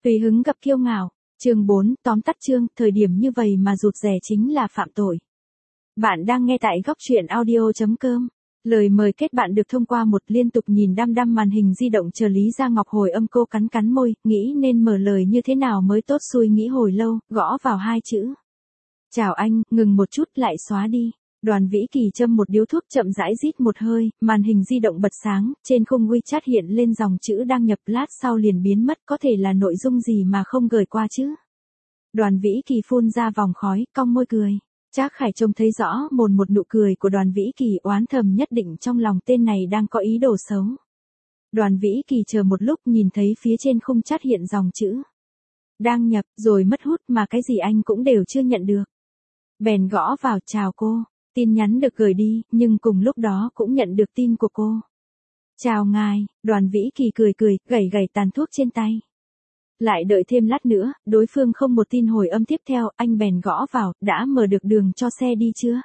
Tùy hứng gặp kiêu ngạo. Chương 4, tóm tắt chương, thời điểm như vậy mà rụt rè chính là phạm tội. Bạn đang nghe tại góc truyện audio.com. Lời mời kết bạn được thông qua một liên tục nhìn đăm đăm màn hình di động chờ Lý Gia Ngọc hồi âm. Cô cắn cắn môi, nghĩ nên mở lời như thế nào mới tốt, suy nghĩ hồi lâu, gõ vào hai chữ. Chào anh, ngừng một chút lại xóa đi. Đoàn Vĩ Kỳ châm một điếu thuốc chậm rãi rít một hơi, màn hình di động bật sáng, trên khung WeChat hiện lên dòng chữ đang nhập, lát sau liền biến mất, có thể là nội dung gì mà không gửi qua chứ. Đoàn Vĩ Kỳ phun ra vòng khói, cong môi cười. Trác Khải trông thấy rõ một nụ cười của Đoàn Vĩ Kỳ, oán thầm nhất định trong lòng tên này đang có ý đồ xấu. Đoàn Vĩ Kỳ chờ một lúc nhìn thấy phía trên khung chat hiện dòng chữ đang nhập, rồi mất hút mà cái gì anh cũng đều chưa nhận được. Bèn gõ vào, chào cô. Tin nhắn được gửi đi, nhưng cùng lúc đó cũng nhận được tin của cô. Chào ngài, Đoàn Vĩ Kỳ cười, gẩy tàn thuốc trên tay. Lại đợi thêm lát nữa, đối phương không một tin hồi âm tiếp theo, anh bèn gõ vào, đã mở được đường cho xe đi chưa?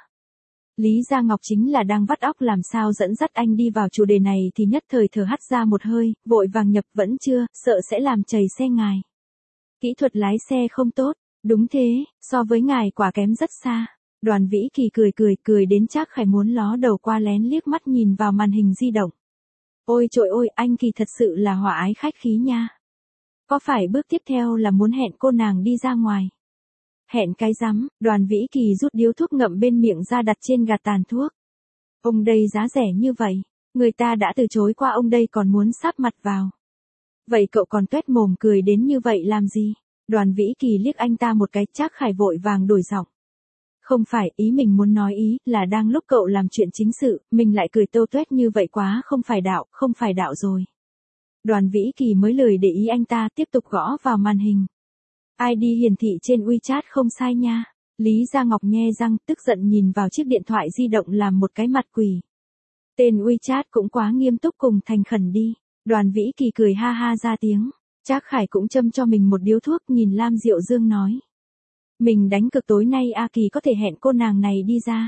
Lý Gia Ngọc chính là đang vắt óc làm sao dẫn dắt anh đi vào chủ đề này thì nhất thời thở hắt ra một hơi, vội vàng nhập, vẫn chưa, sợ sẽ làm trầy xe ngài. Kỹ thuật lái xe không tốt, đúng thế, so với ngài quả kém rất xa. Đoàn Vĩ Kỳ cười đến Trác Khải muốn ló đầu qua lén liếc mắt nhìn vào màn hình di động. Ôi trội ôi, anh Kỳ thật sự là hòa ái khách khí nha. Có phải bước tiếp theo là muốn hẹn cô nàng đi ra ngoài? Hẹn cái rắm, Đoàn Vĩ Kỳ rút điếu thuốc ngậm bên miệng ra đặt trên gạt tàn thuốc. Ông đây giá rẻ như vậy, người ta đã từ chối qua, ông đây còn muốn sáp mặt vào. Vậy cậu còn tuét mồm cười đến như vậy làm gì? Đoàn Vĩ Kỳ liếc anh ta một cái. Trác Khải vội vàng đổi giọng. Không phải, ý mình muốn nói ý là đang lúc cậu làm chuyện chính sự, mình lại cười tâu tuét như vậy quá không phải đạo rồi. Đoàn Vĩ Kỳ mới lười để ý anh ta, tiếp tục gõ vào màn hình. ID hiển thị trên WeChat không sai nha. Lý Gia Ngọc nhe răng, tức giận nhìn vào chiếc điện thoại di động làm một cái mặt quỷ. Tên WeChat cũng quá nghiêm túc cùng thành khẩn đi. Đoàn Vĩ Kỳ cười ha ha ra tiếng. Trác Khải cũng châm cho mình một điếu thuốc, nhìn Lam Diệu Dương nói. Mình đánh cược tối nay A Kỳ có thể hẹn cô nàng này đi ra.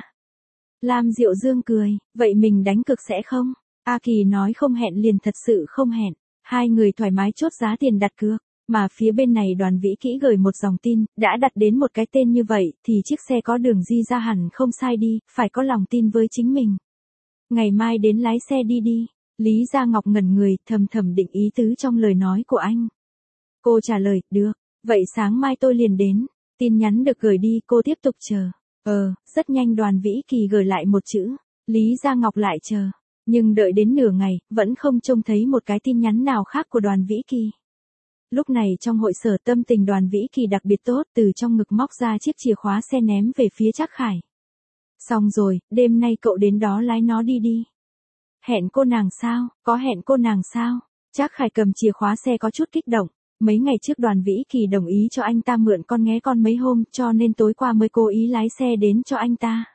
Lam Diệu Dương cười, vậy mình đánh cược sẽ không? A Kỳ nói không hẹn liền thật sự không hẹn. Hai người thoải mái chốt giá tiền đặt cược. Mà phía bên này Đoàn Vĩ Kỹ gửi một dòng tin, đã đặt đến một cái tên như vậy, thì chiếc xe có đường di ra hẳn không sai đi, phải có lòng tin với chính mình. Ngày mai đến lái xe đi. Lý Gia Ngọc ngẩn người, thầm định ý tứ trong lời nói của anh. Cô trả lời, được, vậy sáng mai tôi liền đến. Tin nhắn được gửi đi, cô tiếp tục chờ. Rất nhanh Đoàn Vĩ Kỳ gửi lại một chữ. Lý Gia Ngọc lại chờ. Nhưng đợi đến nửa ngày, vẫn không trông thấy một cái tin nhắn nào khác của Đoàn Vĩ Kỳ. Lúc này trong hội sở tâm tình Đoàn Vĩ Kỳ đặc biệt tốt, từ trong ngực móc ra chiếc chìa khóa xe ném về phía Trác Khải. Xong rồi, đêm nay cậu đến đó lái nó đi. Hẹn cô nàng sao? Có hẹn cô nàng sao? Trác Khải cầm chìa khóa xe có chút kích động. Mấy ngày trước Đoàn Vĩ Kỳ đồng ý cho anh ta mượn con nghé con mấy hôm, cho nên tối qua mới cố ý lái xe đến cho anh ta.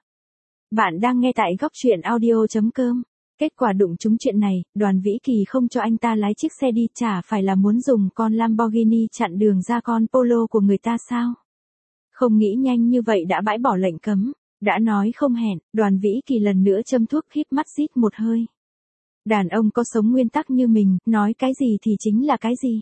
Bạn đang nghe tại góc truyện audio.com. Kết quả đụng trúng chuyện này, Đoàn Vĩ Kỳ không cho anh ta lái chiếc xe đi, chả phải là muốn dùng con Lamborghini chặn đường ra con Polo của người ta sao? Không nghĩ nhanh như vậy đã bãi bỏ lệnh cấm. Đã nói không hẹn, Đoàn Vĩ Kỳ lần nữa châm thuốc, hít mắt rít một hơi. Đàn ông có sống nguyên tắc như mình, nói cái gì thì chính là cái gì.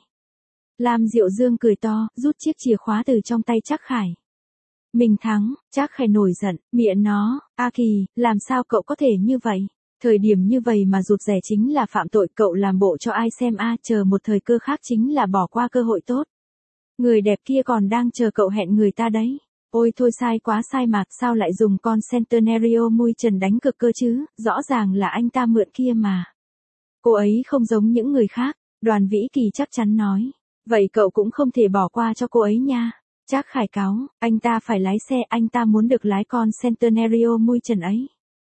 Lam Diệu Dương cười to, rút chiếc chìa khóa từ trong tay Trác Khải. Mình thắng. Trác Khải nổi giận, mẹ nó, A Kỳ, làm sao cậu có thể như vậy? Thời điểm như vậy mà rụt rè chính là phạm tội, cậu làm bộ cho ai xem a, chờ một thời cơ khác chính là bỏ qua cơ hội tốt. Người đẹp kia còn đang chờ cậu hẹn người ta đấy. Ôi thôi, sai quá sai mà, sao lại dùng con Centenario mui trần đánh cược cơ chứ, rõ ràng là anh ta mượn kia mà. Cô ấy không giống những người khác, Đoàn Vĩ Kỳ chắc chắn nói. Vậy cậu cũng không thể bỏ qua cho cô ấy nha. Trác Khải cáu, anh ta phải lái xe, anh ta muốn được lái con Centenario mui trần ấy.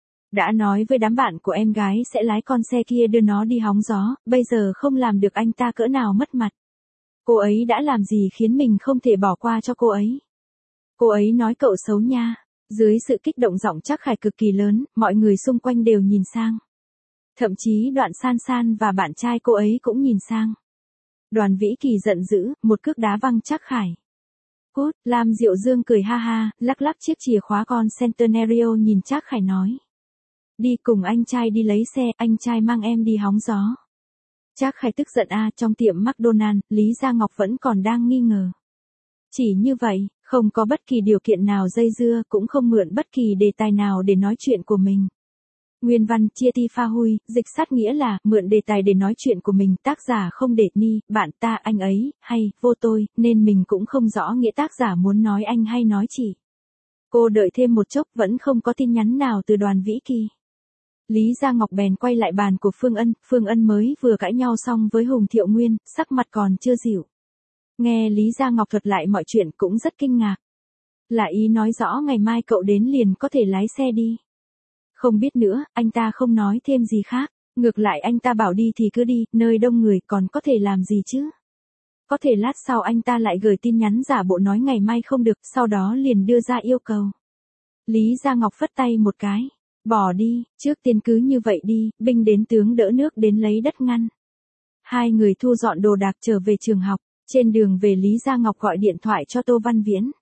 Đã nói với đám bạn của em gái sẽ lái con xe kia đưa nó đi hóng gió, bây giờ không làm được anh ta cỡ nào mất mặt. Cô ấy đã làm gì khiến mình không thể bỏ qua cho cô ấy? Cô ấy nói cậu xấu nha. Dưới sự kích động giọng Trác Khải cực kỳ lớn, mọi người xung quanh đều nhìn sang. Thậm chí Đoạn San San và bạn trai cô ấy cũng nhìn sang. Đoàn Vĩ Kỳ giận dữ, một cước đá văng Trác Khải. Cút, Lam Diệu Dương cười ha ha, lắc chiếc chìa khóa con Centenario nhìn Trác Khải nói. Đi cùng anh trai đi lấy xe, anh trai mang em đi hóng gió. Trác Khải tức giận trong tiệm McDonald, Lý Gia Ngọc vẫn còn đang nghi ngờ. Chỉ như vậy, không có bất kỳ điều kiện nào dây dưa, cũng không mượn bất kỳ đề tài nào để nói chuyện của mình. Nguyên văn chia ti pha hui, dịch sát nghĩa là, mượn đề tài để nói chuyện của mình, tác giả không để ni, bạn ta, anh ấy, hay, vô tôi, nên mình cũng không rõ nghĩa tác giả muốn nói anh hay nói chị. Cô đợi thêm một chốc vẫn không có tin nhắn nào từ Đoàn Vĩ Kỳ. Lý Gia Ngọc bèn quay lại bàn của Phương Ân mới vừa cãi nhau xong với Hùng Thiệu Nguyên, sắc mặt còn chưa dịu. Nghe Lý Gia Ngọc thuật lại mọi chuyện cũng rất kinh ngạc. Là ý nói rõ ngày mai cậu đến liền có thể lái xe đi. Không biết nữa, anh ta không nói thêm gì khác. Ngược lại anh ta bảo đi thì cứ đi, nơi đông người còn có thể làm gì chứ. Có thể lát sau anh ta lại gửi tin nhắn giả bộ nói ngày mai không được, sau đó liền đưa ra yêu cầu. Lý Gia Ngọc phất tay một cái. Bỏ đi, trước tiên cứ như vậy đi, binh đến tướng đỡ nước đến lấy đất ngăn. Hai người thu dọn đồ đạc trở về trường học, trên đường về Lý Gia Ngọc gọi điện thoại cho Tô Văn Viễn.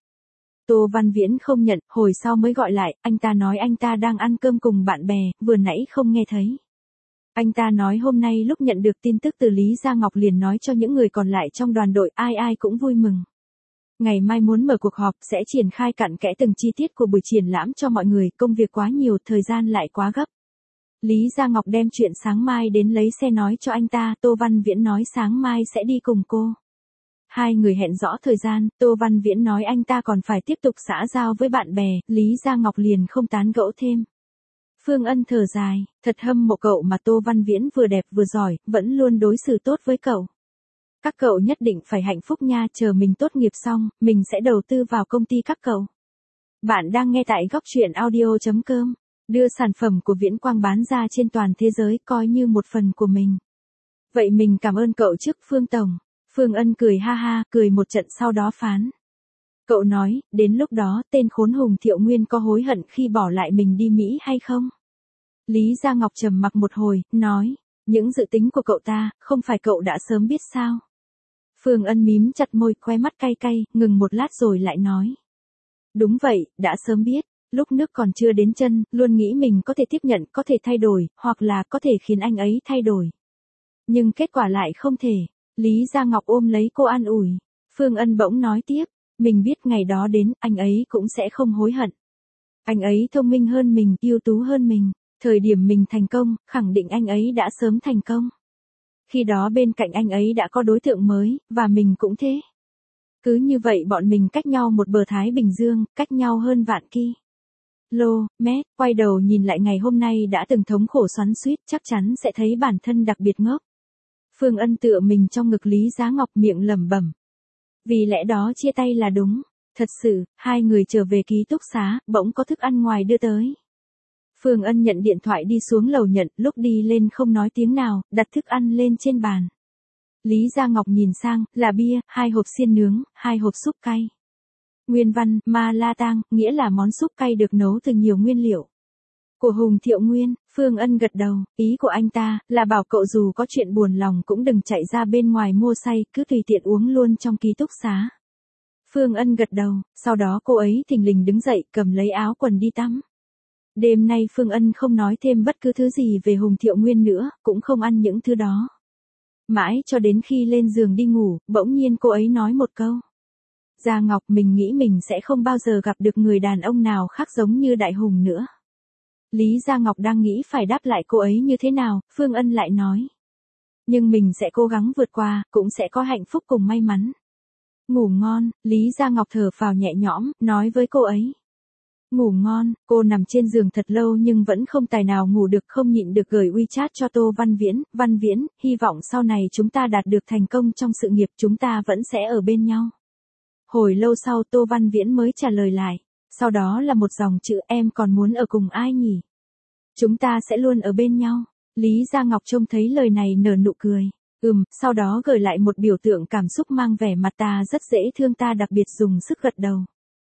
Tô Văn Viễn không nhận, hồi sau mới gọi lại, anh ta nói anh ta đang ăn cơm cùng bạn bè, vừa nãy không nghe thấy. Anh ta nói hôm nay lúc nhận được tin tức từ Lý Gia Ngọc liền nói cho những người còn lại trong đoàn đội, ai ai cũng vui mừng. Ngày mai muốn mở cuộc họp sẽ triển khai cặn kẽ từng chi tiết của buổi triển lãm cho mọi người, công việc quá nhiều, thời gian lại quá gấp. Lý Gia Ngọc đem chuyện sáng mai đến lấy xe nói cho anh ta, Tô Văn Viễn nói sáng mai sẽ đi cùng cô. Hai người hẹn rõ thời gian, Tô Văn Viễn nói anh ta còn phải tiếp tục xã giao với bạn bè, Lý Gia Ngọc liền không tán gẫu thêm. Phương Ân thở dài, thật hâm mộ cậu mà Tô Văn Viễn vừa đẹp vừa giỏi, vẫn luôn đối xử tốt với cậu. Các cậu nhất định phải hạnh phúc nha, chờ mình tốt nghiệp xong, mình sẽ đầu tư vào công ty các cậu. Bạn đang nghe tại góc truyện audio.com, đưa sản phẩm của Viễn Quang bán ra trên toàn thế giới coi như một phần của mình. Vậy mình cảm ơn cậu trước Phương Tổng. Phương Ân cười ha ha, cười một trận sau đó phán. Cậu nói, đến lúc đó tên khốn Hùng Thiệu Nguyên có hối hận khi bỏ lại mình đi Mỹ hay không? Lý Gia Ngọc trầm mặc một hồi, nói, những dự tính của cậu ta, không phải cậu đã sớm biết sao? Phương Ân mím chặt môi, khoe mắt cay cay, ngừng một lát rồi lại nói. Đúng vậy, đã sớm biết, lúc nước còn chưa đến chân, luôn nghĩ mình có thể tiếp nhận, có thể thay đổi, hoặc là có thể khiến anh ấy thay đổi. Nhưng kết quả lại không thể. Lý Gia Ngọc ôm lấy cô an ủi. Phương Ân bỗng nói tiếp, mình biết ngày đó đến, anh ấy cũng sẽ không hối hận. Anh ấy thông minh hơn mình, ưu tú hơn mình. Thời điểm mình thành công, khẳng định anh ấy đã sớm thành công. Khi đó bên cạnh anh ấy đã có đối tượng mới, và mình cũng thế. Cứ như vậy bọn mình cách nhau một bờ Thái Bình Dương, cách nhau hơn vạn ki-lô-mét, quay đầu nhìn lại ngày hôm nay đã từng thống khổ xoắn xuýt, chắc chắn sẽ thấy bản thân đặc biệt ngốc. Phương Ân tựa mình trong ngực Lý Giá Ngọc miệng lẩm bẩm. Vì lẽ đó chia tay là đúng. Thật sự, hai người trở về ký túc xá, bỗng có thức ăn ngoài đưa tới. Phương Ân nhận điện thoại đi xuống lầu nhận, lúc đi lên không nói tiếng nào, đặt thức ăn lên trên bàn. Lý Gia Ngọc nhìn sang, là bia, 2 hộp xiên nướng, 2 hộp súp cay. Nguyên văn, ma la tang, nghĩa là món súp cay được nấu từ nhiều nguyên liệu. Của Hùng Thiệu Nguyên, Phương Ân gật đầu, ý của anh ta, là bảo cậu dù có chuyện buồn lòng cũng đừng chạy ra bên ngoài mua say, cứ tùy tiện uống luôn trong ký túc xá. Phương Ân gật đầu, sau đó cô ấy thình lình đứng dậy, cầm lấy áo quần đi tắm. Đêm nay Phương Ân không nói thêm bất cứ thứ gì về Hùng Thiệu Nguyên nữa, cũng không ăn những thứ đó. Mãi cho đến khi lên giường đi ngủ, bỗng nhiên cô ấy nói một câu. Gia Ngọc, mình nghĩ mình sẽ không bao giờ gặp được người đàn ông nào khác giống như Đại Hùng nữa. Lý Gia Ngọc đang nghĩ phải đáp lại cô ấy như thế nào, Phương Ân lại nói. Nhưng mình sẽ cố gắng vượt qua, cũng sẽ có hạnh phúc cùng may mắn. Ngủ ngon, Lý Gia Ngọc thở phào nhẹ nhõm, nói với cô ấy. Ngủ ngon, cô nằm trên giường thật lâu nhưng vẫn không tài nào ngủ được, không nhịn được gửi WeChat cho Tô Văn Viễn, hy vọng sau này chúng ta đạt được thành công trong sự nghiệp, chúng ta vẫn sẽ ở bên nhau. Hồi lâu sau Tô Văn Viễn mới trả lời lại, sau đó là một dòng chữ, em còn muốn ở cùng ai nhỉ? Chúng ta sẽ luôn ở bên nhau. Lý Gia Ngọc trông thấy lời này nở nụ cười. Sau đó gửi lại một biểu tượng cảm xúc mang vẻ mặt ta rất dễ thương, ta đặc biệt dùng sức gật đầu.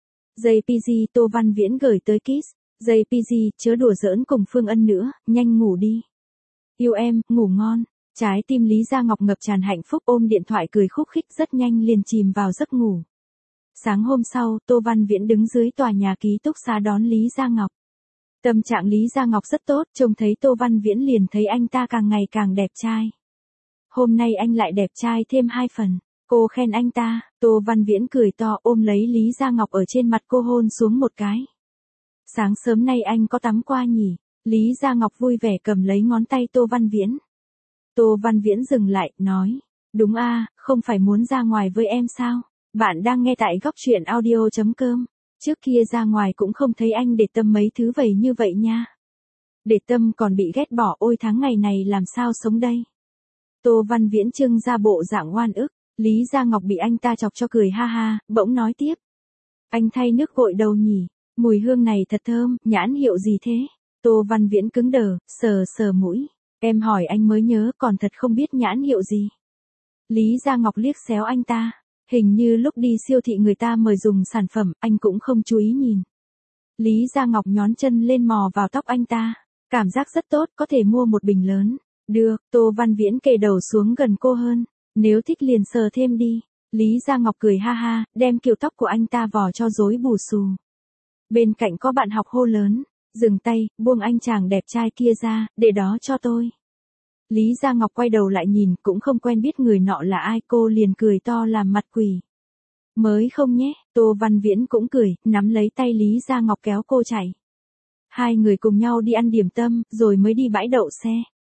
JPG, Tô Văn Viễn gửi tới Kiss. JPG, chớ đùa giỡn cùng Phương Ân nữa, nhanh ngủ đi. Yêu em, ngủ ngon. Trái tim Lý Gia Ngọc ngập tràn hạnh phúc, ôm điện thoại cười khúc khích, rất nhanh liền chìm vào giấc ngủ. Sáng hôm sau, Tô Văn Viễn đứng dưới tòa nhà ký túc xá đón Lý Gia Ngọc. Tâm trạng Lý Gia Ngọc rất tốt, trông thấy Tô Văn Viễn liền thấy anh ta càng ngày càng đẹp trai. hôm nay anh lại đẹp trai thêm 2 phần. Cô khen anh ta, Tô Văn Viễn cười to ôm lấy Lý Gia Ngọc ở trên mặt cô hôn xuống một cái. Sáng sớm nay anh có tắm qua nhỉ? Lý Gia Ngọc vui vẻ cầm lấy ngón tay Tô Văn Viễn. Tô Văn Viễn dừng lại, nói. Đúng a, không phải muốn ra ngoài với em sao? Bạn đang nghe tại góc truyện audio.com. Trước kia ra ngoài cũng không thấy anh để tâm mấy thứ vầy như vậy nha. Để tâm còn bị ghét bỏ, ôi tháng ngày này làm sao sống đây? Tô Văn Viễn trưng ra bộ dạng oan ức. Lý Gia Ngọc bị anh ta chọc cho cười ha ha, bỗng nói tiếp. Anh thay nước gội đầu nhỉ? Mùi hương này thật thơm, nhãn hiệu gì thế? Tô Văn Viễn cứng đờ, sờ sờ mũi. Em hỏi anh mới nhớ, còn thật không biết nhãn hiệu gì. Lý Gia Ngọc liếc xéo anh ta. Hình như lúc đi siêu thị người ta mời dùng sản phẩm, anh cũng không chú ý nhìn. Lý Gia Ngọc nhón chân lên mò vào tóc anh ta. Cảm giác rất tốt, có thể mua một bình lớn. Được, Tô Văn Viễn kề đầu xuống gần cô hơn. Nếu thích liền sờ thêm đi. Lý Gia Ngọc cười ha ha, đem kiểu tóc của anh ta vò cho rối bù xù. Bên cạnh có bạn học hô lớn. Dừng tay, buông anh chàng đẹp trai kia ra, để đó cho tôi. Lý Gia Ngọc quay đầu lại nhìn, cũng không quen biết người nọ là ai, cô liền cười to làm mặt quỷ. Mới không nhé, Tô Văn Viễn cũng cười, nắm lấy tay Lý Gia Ngọc kéo cô chạy. Hai người cùng nhau đi ăn điểm tâm, rồi mới đi bãi đậu xe.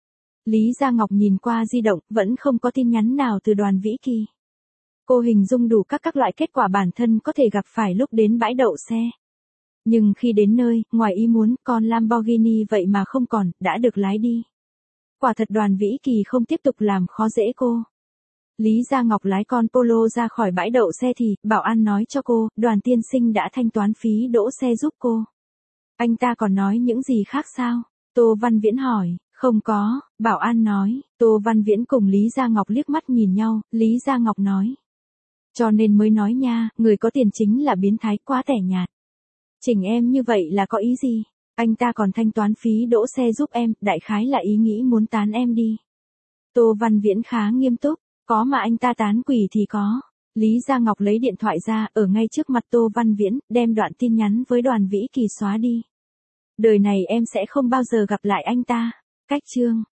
Lý Gia Ngọc nhìn qua di động, vẫn không có tin nhắn nào từ Đoàn Vĩ Kỳ. Cô hình dung đủ các loại kết quả bản thân có thể gặp phải lúc đến bãi đậu xe. Nhưng khi đến nơi, ngoài ý muốn, con Lamborghini vậy mà không còn, đã được lái đi. Quả thật Đoàn Vĩ Kỳ không tiếp tục làm khó dễ cô. Lý Gia Ngọc lái con Polo ra khỏi bãi đậu xe thì, bảo an nói cho cô, Đoàn tiên sinh đã thanh toán phí đỗ xe giúp cô. Anh ta còn nói những gì khác sao? Tô Văn Viễn hỏi, không có, bảo an nói. Tô Văn Viễn cùng Lý Gia Ngọc liếc mắt nhìn nhau, Lý Gia Ngọc nói. Cho nên mới nói nha, người có tiền chính là biến thái, quá tẻ nhạt. Chỉnh em như vậy là có ý gì? Anh ta còn thanh toán phí đỗ xe giúp em, đại khái là ý nghĩ muốn tán em đi. Tô Văn Viễn khá nghiêm túc, có mà anh ta tán quỷ thì có. Lý Gia Ngọc lấy điện thoại ra, ở ngay trước mặt Tô Văn Viễn, đem đoạn tin nhắn với Đoàn Vĩ Kỳ xóa đi. Đời này em sẽ không bao giờ gặp lại anh ta. Cách chương